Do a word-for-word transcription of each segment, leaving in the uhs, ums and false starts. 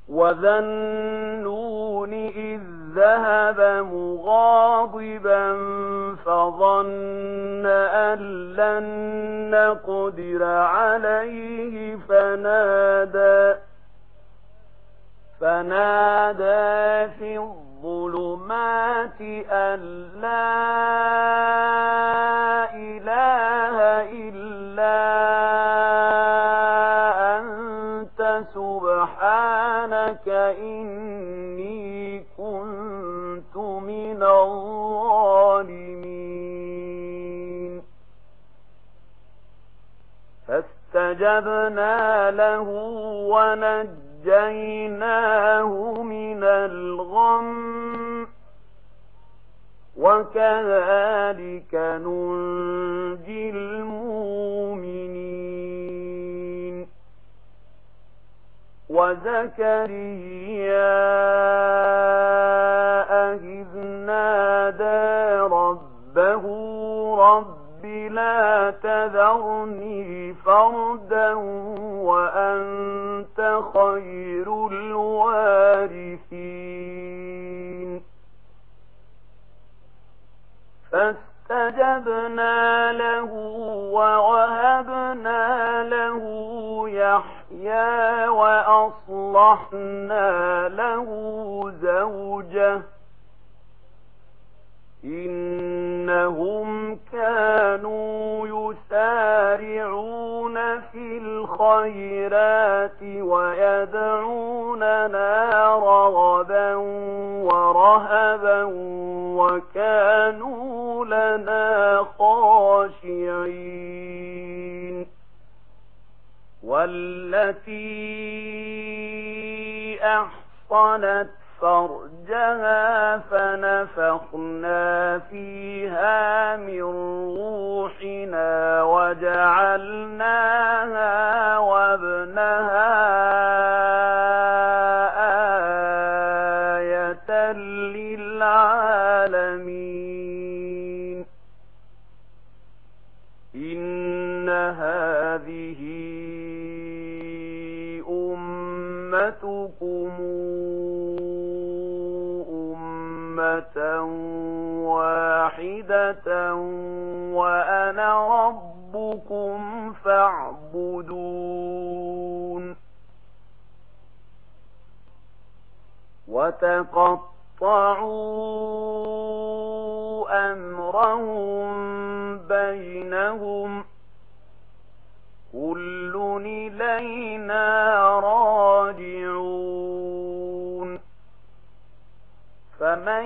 وذا النون إذ ذهب مغاضبا فظن أن لن نقدر عليه فنادى فنادى في الظلمات أن لا إله إلا أنت سبحانك إني كنت من الظالمين فاستجبنا له ونجيناه من الغم وكذلك ننجي المؤمنين وزكريا إذ نادى ربه رب لا تذرني فردا وأنت خير الوارثين فاستجبنا له ووهبنا له يحيى وأصلحنا له زوجه إنهم كانوا يسارعون في الخيرات ويدعوننا رغبا ورهبا وكانوا لنا خاشعين والتي أحصنت فرجها فنفخنا فيها من روحنا وجعلناها وابنها آية للعالمين إن هذه أمتكم واحدة وأنا ربكم فاعبدون وتقطعوا أمرهم بينهم كل إلينا راجعون فمن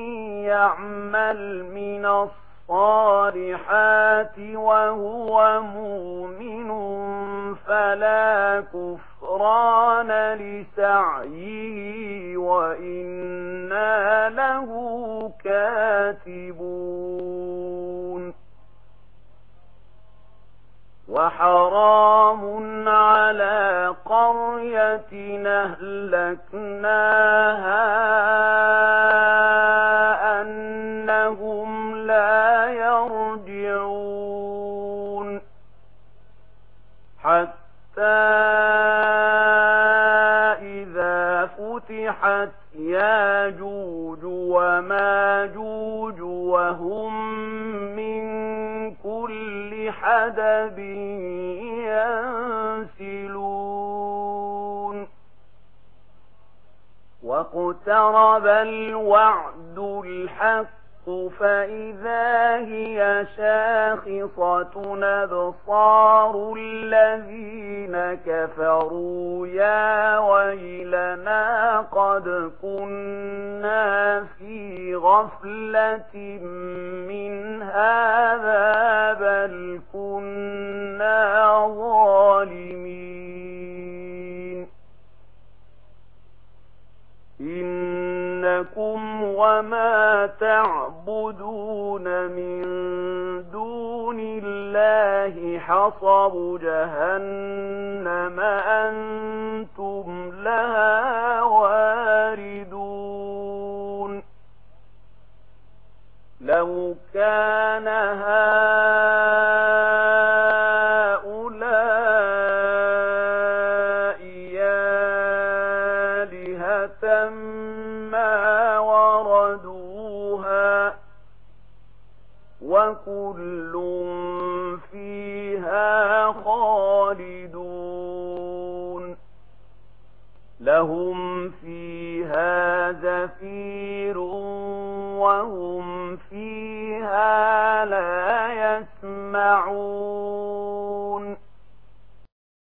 يعمل من الصالحات وهو مؤمن فلا كفران لسعيه وإنا له كاتبون وحرام على قرية أهلكناها أنهم لا يرجعون حتى إذا فتحت ياجوج وماجوج وهم من كل حدب ينسلون واقترب الوعد الحق فإذا هي شاخصة أبصار الذين كفروا يا ويلنا قد كنا في غفلة من هذا بل كنا ظالمين إنكم وما تعبدون من دون الله حصب جهنم أنتم لها واردون لو كان هؤلاء ما وردوها وكل فيها خالدون لهم فيها زفير وهم فيها لا يسمعون